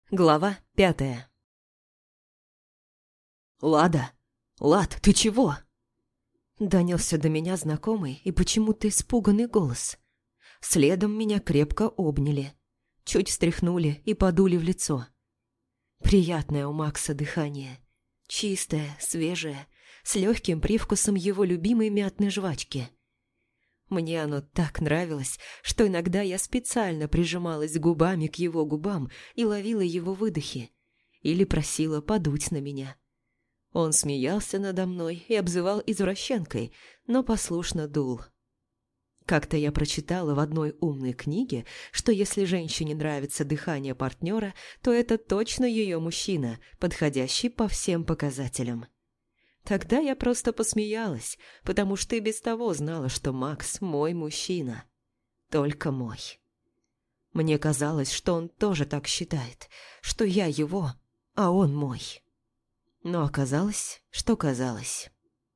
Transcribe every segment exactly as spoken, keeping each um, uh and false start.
Глава пятая. «Лада! Лад, ты чего?» Донесся до меня знакомый и почему-то испуганный голос. Следом меня крепко обняли, чуть встряхнули и подули в лицо. Приятное у Макса дыхание. Чистое, свежее, с легким привкусом его любимой мятной жвачки. Мне оно так нравилось, что иногда я специально прижималась губами к его губам и ловила его выдохи, или просила подуть на меня. Он смеялся надо мной и обзывал извращенкой, но послушно дул. Как-то я прочитала в одной умной книге, что если женщине нравится дыхание партнера, то это точно ее мужчина, подходящий по всем показателям. Тогда я просто посмеялась, потому что и без того знала, что Макс мой мужчина. Только мой. Мне казалось, что он тоже так считает, что я его, а он мой. Но оказалось, что казалось.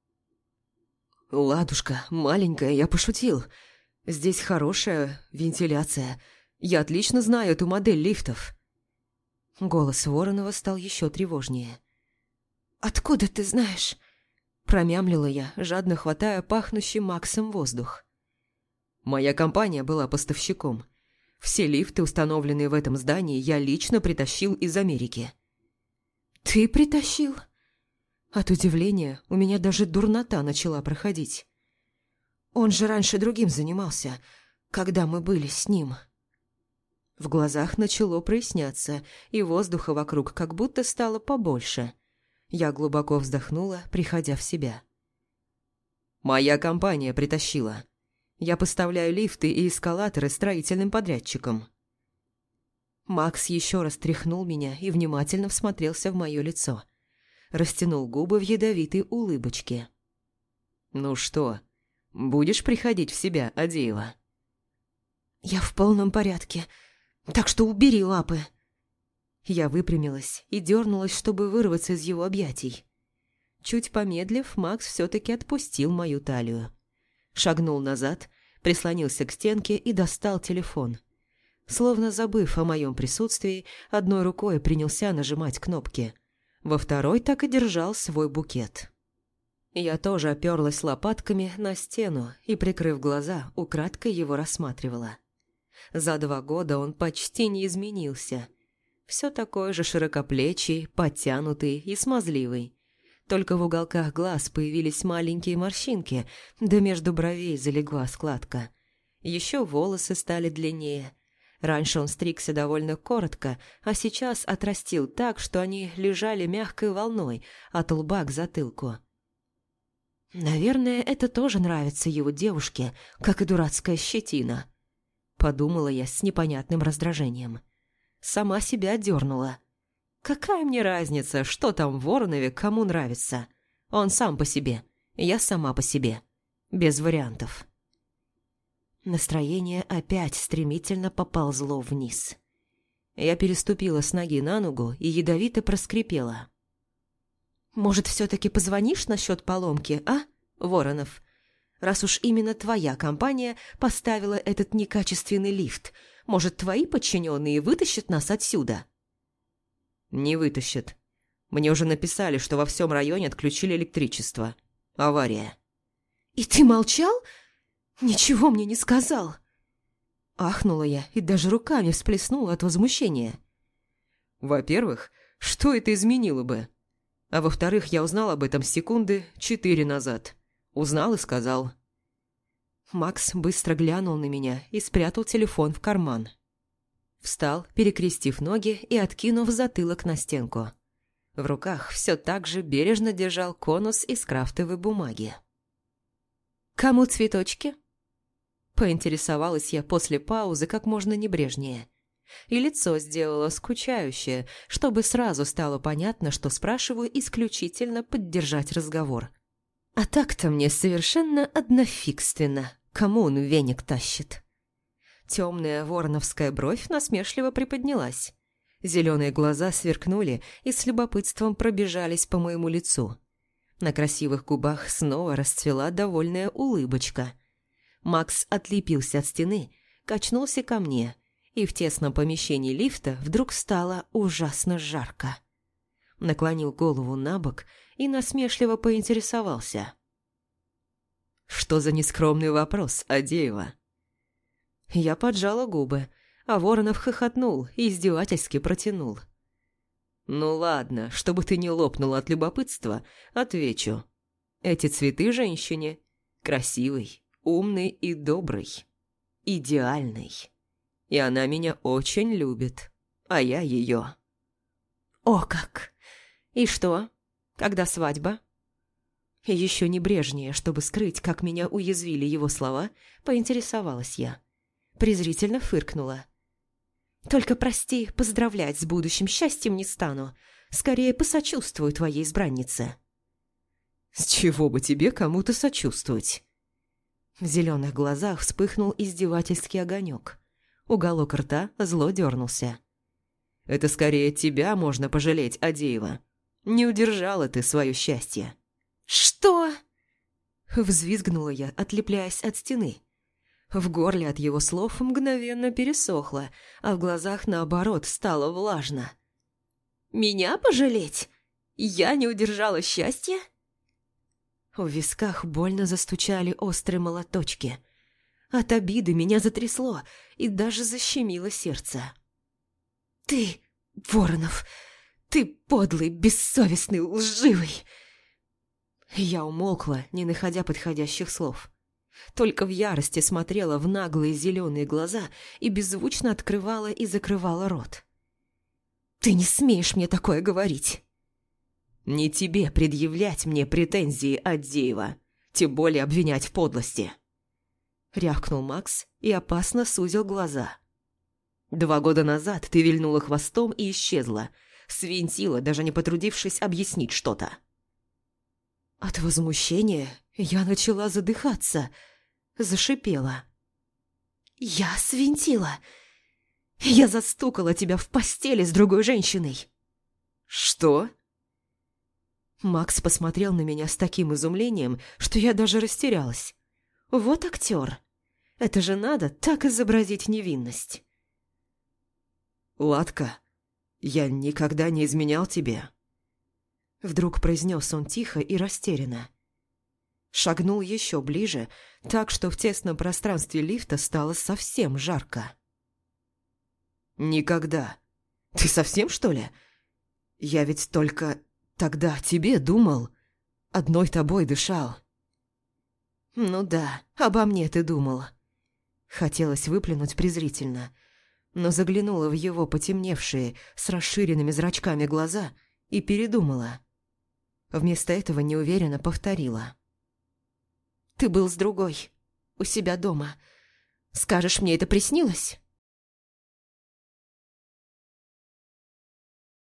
«Ладушка, маленькая, я пошутил. Здесь хорошая вентиляция. Я отлично знаю эту модель лифтов». Голос Воронова стал еще тревожнее. «Откуда ты знаешь?» Промямлила я, жадно хватая пахнущий Максом воздух. «Моя компания была поставщиком. Все лифты, установленные в этом здании, я лично притащил из Америки». «Ты притащил?» От удивления у меня даже дурнота начала проходить. Он же раньше другим занимался, когда мы были с ним. В глазах начало проясняться, и воздуха вокруг как будто стало побольше. Я глубоко вздохнула, приходя в себя. «Моя компания притащила. Я поставляю лифты и эскалаторы строительным подрядчикам». Макс еще раз тряхнул меня и внимательно всмотрелся в мое лицо. Растянул губы в ядовитой улыбочке. «Ну что, будешь приходить в себя, Адеева?» «Я в полном порядке, так что убери лапы». Я выпрямилась и дернулась, чтобы вырваться из его объятий. Чуть помедлив, Макс все-таки отпустил мою талию. Шагнул назад, прислонился к стенке и достал телефон. Словно забыв о моем присутствии, одной рукой принялся нажимать кнопки. Во второй так и держал свой букет. Я тоже оперлась лопатками на стену и, прикрыв глаза, украдкой его рассматривала. За два года он почти не изменился. Все такой же широкоплечий, подтянутый и смазливый. Только в уголках глаз появились маленькие морщинки, да между бровей залегла складка. Еще волосы стали длиннее. Раньше он стригся довольно коротко, а сейчас отрастил так, что они лежали мягкой волной от лба к затылку. «Наверное, это тоже нравится его девушке, как и дурацкая щетина», — подумала я с непонятным раздражением. Сама себя дернула. «Какая мне разница, что там в Воронове кому нравится? Он сам по себе, я сама по себе. Без вариантов». Настроение опять стремительно поползло вниз. Я переступила с ноги на ногу и ядовито проскрипела. «Может, все-таки позвонишь насчет поломки, а, Воронов? Раз уж именно твоя компания поставила этот некачественный лифт, может, твои подчиненные вытащат нас отсюда?» «Не вытащат. Мне уже написали, что во всем районе отключили электричество. Авария». «И ты молчал? Ничего мне не сказал!» Ахнула я и даже руками всплеснула от возмущения. «Во-первых, что это изменило бы? А во-вторых, я узнал об этом секунды четыре назад. Узнал и сказал». Макс быстро глянул на меня и спрятал телефон в карман. Встал, перекрестив ноги и откинув затылок на стенку. В руках все так же бережно держал конус из крафтовой бумаги. «Кому цветочки?» Поинтересовалась я после паузы как можно небрежнее. И лицо сделала скучающее, чтобы сразу стало понятно, что спрашиваю исключительно поддержать разговор. А так-то мне совершенно однофигственно, кому он веник тащит. Темная вороновская бровь насмешливо приподнялась. Зеленые глаза сверкнули и с любопытством пробежались по моему лицу. На красивых губах снова расцвела довольная улыбочка. Макс отлепился от стены, качнулся ко мне и в тесном помещении лифта вдруг стало ужасно жарко. Наклонил голову на бок и насмешливо поинтересовался. «Что за нескромный вопрос, Адеева?» Я поджала губы, а Воронов хохотнул и издевательски протянул. «Ну ладно, чтобы ты не лопнула от любопытства, отвечу. Эти цветы женщине красивый, умный и добрый, идеальный. И она меня очень любит, а я ее». «О как! И что? Когда свадьба?» Еще небрежнее, чтобы скрыть, как меня уязвили его слова, поинтересовалась я. Презрительно фыркнула. «Только прости, поздравлять с будущим счастьем не стану. Скорее посочувствую твоей избраннице». «С чего бы тебе кому-то сочувствовать?» В зеленых глазах вспыхнул издевательский огонек. Уголок рта зло дернулся. «Это скорее тебя можно пожалеть, Адеева. Не удержала ты свое счастье». «Что?» Взвизгнула я, отлепляясь от стены. В горле от его слов мгновенно пересохло, а в глазах, наоборот, стало влажно. «Меня пожалеть? Я не удержала счастья?» В висках больно застучали острые молоточки. От обиды меня затрясло и даже защемило сердце. «Ты, Воронов, ты подлый, бессовестный, лживый!» Я умолкла, не находя подходящих слов. Только в ярости смотрела в наглые зеленые глаза и беззвучно открывала и закрывала рот. «Ты не смеешь мне такое говорить!» «Не тебе предъявлять мне претензии, Адеева, тем более обвинять в подлости!» Рявкнул Макс и опасно сузил глаза. «Два года назад ты вильнула хвостом и исчезла, свинтила, даже не потрудившись объяснить что-то». От возмущения я начала задыхаться, зашипела. «Я свинтила! Я застукала тебя в постели с другой женщиной!» «Что?» Макс посмотрел на меня с таким изумлением, что я даже растерялась. Вот актер! Это же надо так изобразить невинность. «Ладка, я никогда не изменял тебе», — вдруг произнес он тихо и растерянно. Шагнул еще ближе, так что в тесном пространстве лифта стало совсем жарко. «Никогда. Ты совсем, что ли? Я ведь только тогда о тебе думал, одной тобой дышал». «Ну да, обо мне ты думал». Хотелось выплюнуть презрительно, но заглянула в его потемневшие, с расширенными зрачками глаза и передумала. Вместо этого неуверенно повторила. «Ты был с другой, у себя дома. Скажешь, мне это приснилось?»